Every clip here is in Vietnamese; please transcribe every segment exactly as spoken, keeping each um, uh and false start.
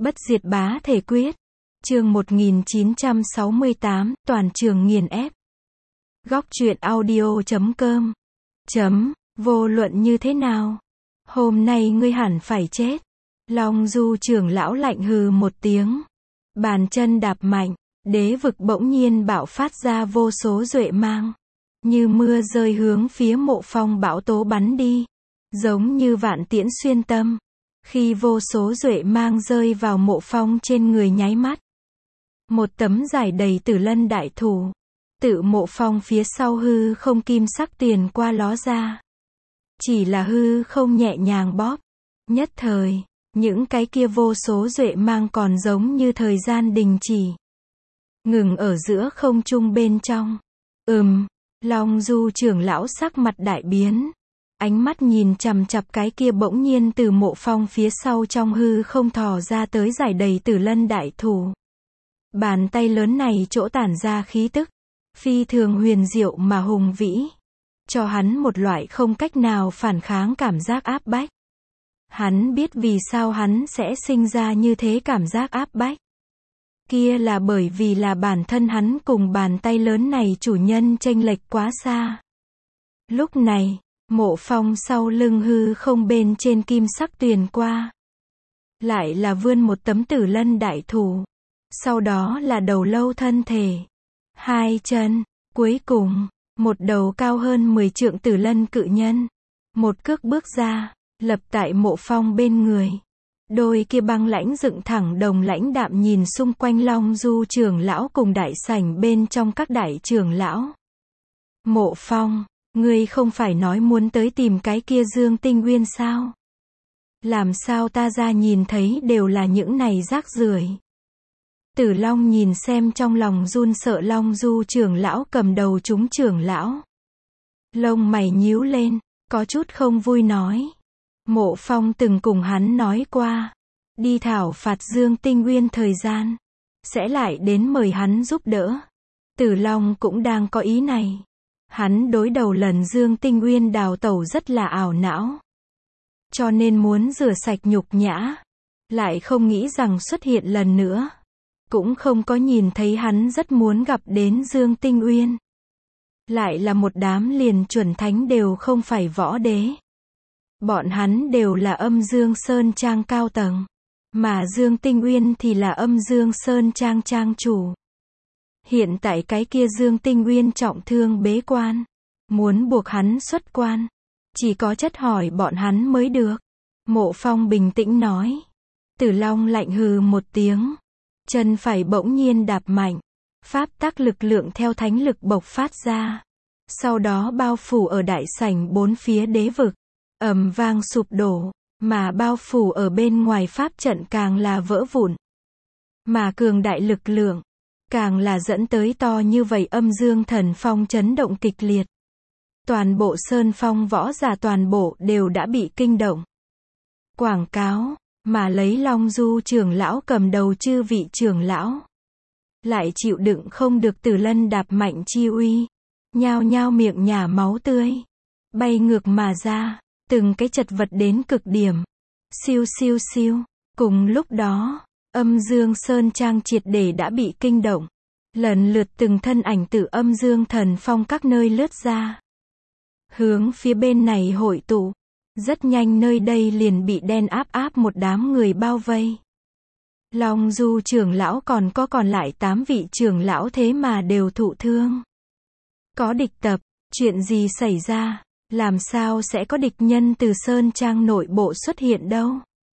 Bất diệt bá thể quyết. Chương một nghìn chín trăm sáu mươi tám, toàn trường nghiền ép. Góc truyện audio chấm com. Chấm, vô luận như thế nào? Hôm nay ngươi hẳn phải chết. Long Du trưởng lão lạnh hừ một tiếng. Bàn chân đạp mạnh, đế vực bỗng nhiên bạo phát ra vô số duệ mang. Như mưa rơi hướng phía Mộ Phong bão tố bắn đi. Giống như vạn tiễn xuyên tâm. Khi vô số duệ mang rơi vào Mộ Phong trên người nháy mắt. Một tấm giải đầy tử lân đại thủ. Tự Mộ Phong phía sau hư không kim sắc tiền qua ló ra. Chỉ là hư không nhẹ nhàng bóp. Nhất thời, những cái kia vô số duệ mang còn giống như thời gian đình chỉ. Ngừng ở giữa không trung bên trong. Ừm, Long Du trưởng lão sắc mặt đại biến. Ánh mắt nhìn chằm chằm cái kia bỗng nhiên từ Mộ Phong phía sau trong hư không thò ra tới giải đầy tử lân đại thủ. Bàn tay lớn này chỗ tản ra khí tức. Phi thường huyền diệu mà hùng vĩ. Cho hắn một loại không cách nào phản kháng cảm giác áp bách. Hắn biết vì sao hắn sẽ sinh ra như thế cảm giác áp bách. Kia là bởi vì là bản thân hắn cùng bàn tay lớn này chủ nhân chênh lệch quá xa. Lúc này, Mộ Phong sau lưng hư không bên trên kim sắc tuyền qua. Lại là vươn một tấm tử lân đại thủ. Sau đó là đầu lâu thân thể. Hai chân, cuối cùng, một đầu cao hơn mười trượng tử lân cự nhân. Một cước bước ra, lập tại Mộ Phong bên người. Đôi kia băng lãnh dựng thẳng đồng lãnh đạm nhìn xung quanh Long Du trưởng lão cùng đại sảnh bên trong các đại trưởng lão. Mộ Phong, ngươi không phải nói muốn tới tìm cái kia Dương Tinh Nguyên sao? Làm sao ta ra nhìn thấy đều là những này rác rưởi. Tử Long nhìn xem trong lòng run sợ Long Du trưởng lão cầm đầu chúng trưởng lão. Lông mày nhíu lên, có chút không vui nói. Mộ Phong từng cùng hắn nói qua. Đi thảo phạt Dương Tinh Nguyên thời gian. Sẽ lại đến mời hắn giúp đỡ. Tử Long cũng đang có ý này. Hắn đối đầu lần Dương Tinh Nguyên đào tẩu rất là ảo não. Cho nên muốn rửa sạch nhục nhã. Lại không nghĩ rằng xuất hiện lần nữa. Cũng không có nhìn thấy hắn rất muốn gặp đến Dương Tinh Nguyên. Lại là một đám liền chuẩn thánh đều không phải võ đế. Bọn hắn đều là Âm Dương Sơn Trang cao tầng. Mà Dương Tinh Nguyên thì là Âm Dương Sơn Trang trang chủ. Hiện tại cái kia Dương Tinh Nguyên trọng thương bế quan. Muốn buộc hắn xuất quan. Chỉ có chất hỏi bọn hắn mới được. Mộ Phong bình tĩnh nói. Tử Long lạnh hừ một tiếng. Chân phải bỗng nhiên đạp mạnh. Pháp tắc lực lượng theo thánh lực bộc phát ra. Sau đó bao phủ ở đại sảnh bốn phía đế vực. Ầm vang sụp đổ. Mà bao phủ ở bên ngoài pháp trận càng là vỡ vụn. Mà cường đại lực lượng. Càng là dẫn tới to như vậy âm dương thần phong chấn động kịch liệt. Toàn bộ sơn phong võ giả toàn bộ đều đã bị kinh động. Quảng cáo. Mà lấy Long Du trưởng lão cầm đầu chư vị trưởng lão. Lại chịu đựng không được tử lân đạp mạnh chi uy. Nhao nhao miệng nhả máu tươi. Bay ngược mà ra. Từng cái chật vật đến cực điểm. Siêu siêu siêu. Cùng lúc đó, Âm Dương Sơn Trang triệt để đã bị kinh động. Lần lượt từng thân ảnh từ âm dương thần phong các nơi lướt ra. Hướng phía bên này hội tụ. Rất nhanh nơi đây liền bị đen áp áp một đám người bao vây. Long Du trưởng lão còn có còn lại tám vị trưởng lão thế mà đều thụ thương. Có địch tập, chuyện gì xảy ra, làm sao sẽ có địch nhân từ Sơn Trang nội bộ xuất hiện đâu?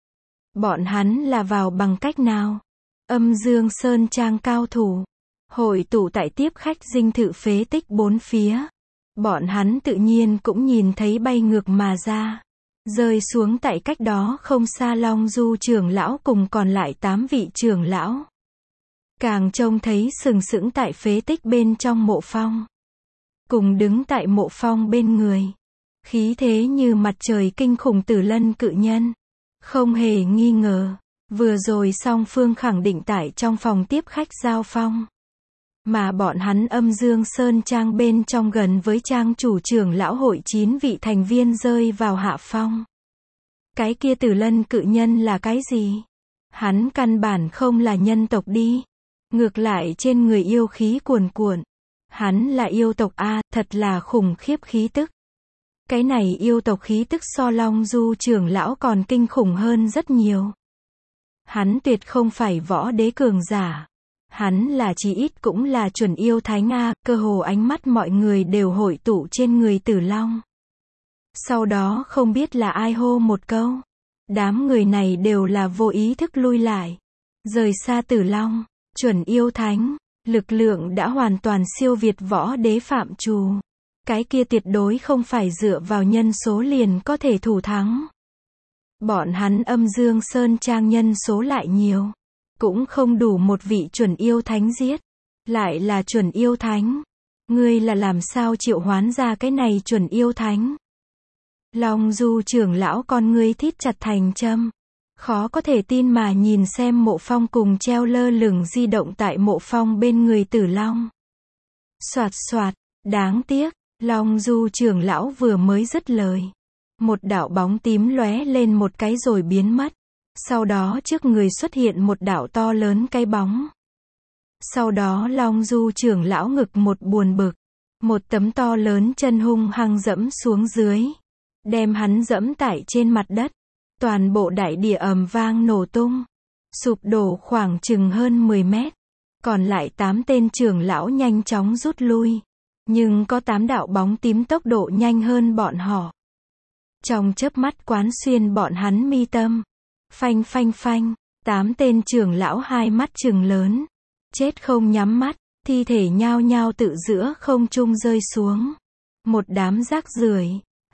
Bọn hắn là vào bằng cách nào? Âm Dương Sơn Trang cao thủ, hội tụ tại tiếp khách dinh thự phế tích bốn phía. Bọn hắn tự nhiên cũng nhìn thấy bay ngược mà ra. Rơi xuống tại cách đó không xa Long Du trưởng lão cùng còn lại tám vị trưởng lão. Càng trông thấy sừng sững tại phế tích bên trong Mộ Phong. Cùng đứng tại Mộ Phong bên người. Khí thế như mặt trời kinh khủng tử lân cự nhân. Không hề nghi ngờ. Vừa rồi song phương khẳng định tại trong phòng tiếp khách giao phong. Mà bọn hắn Âm Dương Sơn Trang bên trong gần với trang chủ trưởng lão hội chín vị thành viên rơi vào hạ phong. Cái kia tử lân cự nhân là cái gì? Hắn căn bản không là nhân tộc đi. Ngược lại trên người yêu khí cuồn cuộn. Hắn là yêu tộc a, thật là khủng khiếp khí tức. Cái này yêu tộc khí tức so Long Du trưởng lão còn kinh khủng hơn rất nhiều. Hắn tuyệt không phải võ đế cường giả. Hắn là chí ít cũng là chuẩn yêu thánh a, cơ hồ ánh mắt mọi người đều hội tụ trên người Tử Long. Sau đó không biết là ai hô một câu. Đám người này đều là vô ý thức lui lại. Rời xa Tử Long, chuẩn yêu thánh, lực lượng đã hoàn toàn siêu việt võ đế phạm trù. Cái kia tuyệt đối không phải dựa vào nhân số liền có thể thủ thắng. Bọn hắn Âm Dương Sơn Trang nhân số lại nhiều. Cũng không đủ một vị chuẩn yêu thánh giết. Lại là chuẩn yêu thánh. Ngươi là làm sao triệu hoán ra cái này chuẩn yêu thánh? Long Du trưởng lão con ngươi thít chặt thành châm. Khó có thể tin mà nhìn xem Mộ Phong cùng treo lơ lửng di động tại Mộ Phong bên người Tử Long. Soạt soạt, đáng tiếc, Long Du trưởng lão vừa mới dứt lời. Một đạo bóng tím lóe lên một cái rồi biến mất. Sau đó trước người xuất hiện một đạo to lớn cái bóng. Sau đó Long Du trưởng lão ngực một buồn bực. Một tấm to lớn chân hung hăng dẫm xuống dưới. Đem hắn dẫm tại trên mặt đất. Toàn bộ đại địa ầm vang nổ tung. Sụp đổ khoảng chừng hơn mười mét. Còn lại tám tên trưởng lão nhanh chóng rút lui. Nhưng có tám đạo bóng tím tốc độ nhanh hơn bọn họ. Trong chớp mắt quán xuyên bọn hắn mi tâm. Phanh phanh phanh, tám tên trưởng lão hai mắt trừng lớn. Chết không nhắm mắt, thi thể nhao nhao tự giữa không trung rơi xuống. Một đám rác rưởi.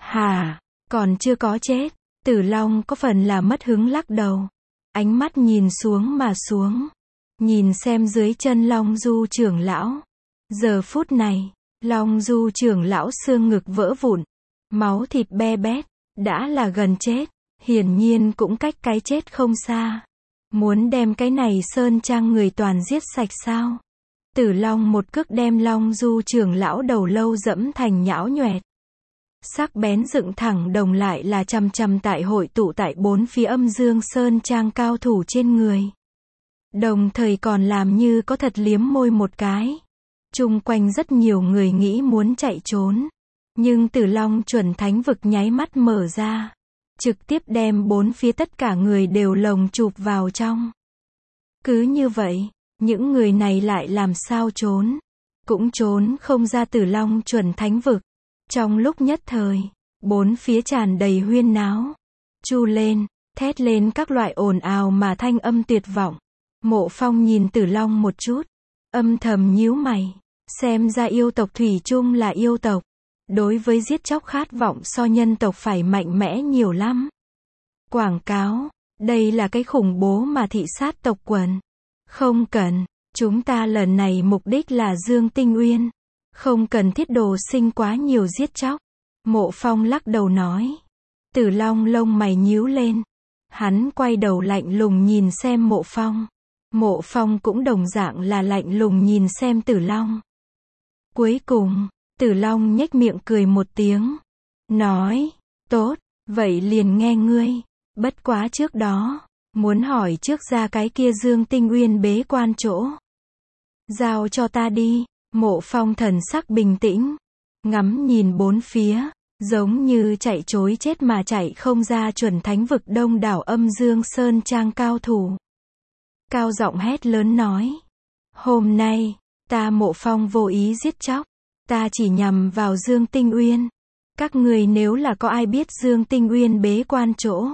Hà, còn chưa có chết. Tử Long có phần là mất hứng lắc đầu. Ánh mắt nhìn xuống mà xuống. Nhìn xem dưới chân Long Du trưởng lão. Giờ phút này, Long Du trưởng lão xương ngực vỡ vụn. Máu thịt be bét, đã là gần chết. Hiển nhiên cũng cách cái chết không xa. Muốn đem cái này sơn trang người toàn giết sạch sao? Tử Long một cước đem Long Du trưởng lão đầu lâu dẫm thành nhão nhoẹt. Sắc bén dựng thẳng đồng lại là chằm chằm tại hội tụ tại bốn phía Âm Dương Sơn Trang cao thủ trên người. Đồng thời còn làm như có thật liếm môi một cái. Chung quanh rất nhiều người nghĩ muốn chạy trốn. Nhưng Tử Long chuẩn thánh vực nháy mắt mở ra. Trực tiếp đem bốn phía tất cả người đều lồng chụp vào trong. Cứ như vậy, những người này lại làm sao trốn. Cũng trốn không ra Tử Long chuẩn thánh vực. Trong lúc nhất thời, bốn phía tràn đầy huyên náo. Chu lên, thét lên các loại ồn ào mà thanh âm tuyệt vọng. Mộ Phong nhìn Tử Long một chút. Âm thầm nhíu mày. Xem ra yêu tộc thủy chung là yêu tộc. Đối với giết chóc khát vọng so nhân tộc phải mạnh mẽ nhiều lắm. Quảng cáo, đây là cái khủng bố mà thị sát tộc quần. Không cần, chúng ta lần này mục đích là Dương Tinh Uyên. Không cần thiết đồ sinh quá nhiều giết chóc. Mộ Phong lắc đầu nói. Tử Long lông mày nhíu lên. Hắn quay đầu lạnh lùng nhìn xem Mộ Phong. Mộ Phong cũng đồng dạng là lạnh lùng nhìn xem Tử Long. Cuối cùng, Tử Long nhếch miệng cười một tiếng. Nói, tốt, vậy liền nghe ngươi. Bất quá trước đó, muốn hỏi trước ra cái kia Dương Tinh Uyên bế quan chỗ. Giao cho ta đi. Mộ Phong thần sắc bình tĩnh. Ngắm nhìn bốn phía. Giống như chạy chối chết mà chạy không ra chuẩn thánh vực đông đảo Âm Dương Sơn Trang cao thủ. Cao giọng hét lớn nói. Hôm nay, ta Mộ Phong vô ý giết chóc. Ta chỉ nhằm vào Dương Tinh Uyên. Các người nếu là có ai biết Dương Tinh Uyên bế quan chỗ.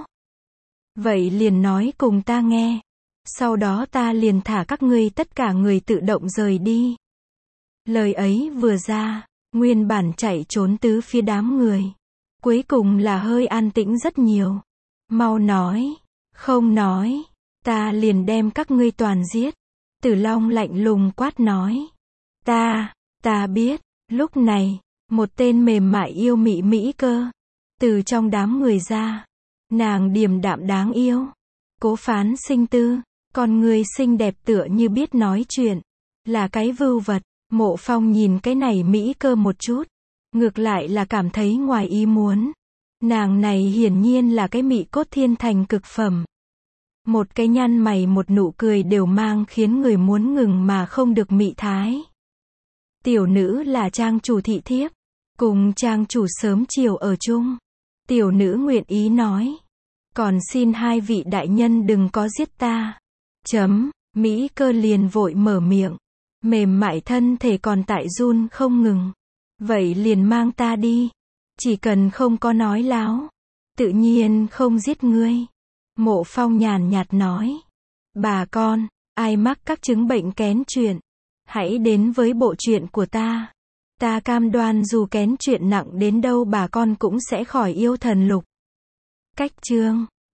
Vậy liền nói cùng ta nghe. Sau đó ta liền thả các ngươi tất cả người tự động rời đi. Lời ấy vừa ra, nguyên bản chạy trốn tứ phía đám người. Cuối cùng là hơi an tĩnh rất nhiều. Mau nói, không nói, ta liền đem các ngươi toàn giết. Tử Long lạnh lùng quát nói. Ta, ta biết. Lúc này, một tên mềm mại yêu mị mỹ cơ. Từ trong đám người ra. Nàng điềm đạm đáng yêu. Cố Phán Sinh tư. Con người xinh đẹp tựa như biết nói chuyện. Là cái vưu vật. Mộ Phong nhìn cái này mỹ cơ một chút. Ngược lại là cảm thấy ngoài ý muốn. Nàng này hiển nhiên là cái mị cốt thiên thành cực phẩm. Một cái nhăn mày một nụ cười đều mang khiến người muốn ngừng mà không được mị thái. Tiểu nữ là trang chủ thị thiếp. Cùng trang chủ sớm chiều ở chung. Tiểu nữ nguyện ý nói. Còn xin hai vị đại nhân đừng có giết ta. Chấm, Mỹ Cơ liền vội mở miệng. Mềm mại thân thể còn tại run không ngừng. Vậy liền mang ta đi. Chỉ cần không có nói láo. Tự nhiên không giết ngươi. Mộ Phong nhàn nhạt nói. Bà con, ai mắc các chứng bệnh kén chuyện. Hãy đến với bộ truyện của ta. Ta cam đoan dù kén chuyện nặng đến đâu bà con cũng sẽ khỏi yêu thần lục. Cách chương